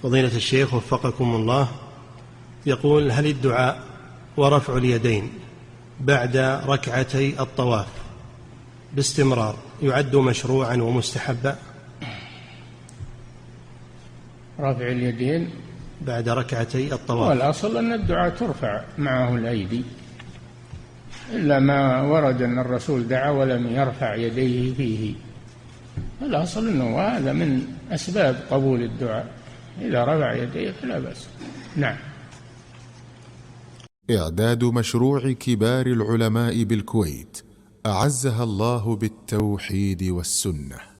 فضيلة الشيخ وفقكم الله، يقول: هل الدعاء ورفع اليدين بعد ركعتي الطواف باستمرار يعد مشروعا ومستحبا؟ رفع اليدين بعد ركعتي الطواف، والأصل أن الدعاء ترفع معه الأيدي، إلا ما ورد أن الرسول دعا ولم يرفع يديه فيه. الأصل أنه هذا من أسباب قبول الدعاء، إذا رفع يديه فلا بأس. نعم. إعداد مشروع كبار العلماء بالكويت أعزها الله بالتوحيد والسنة.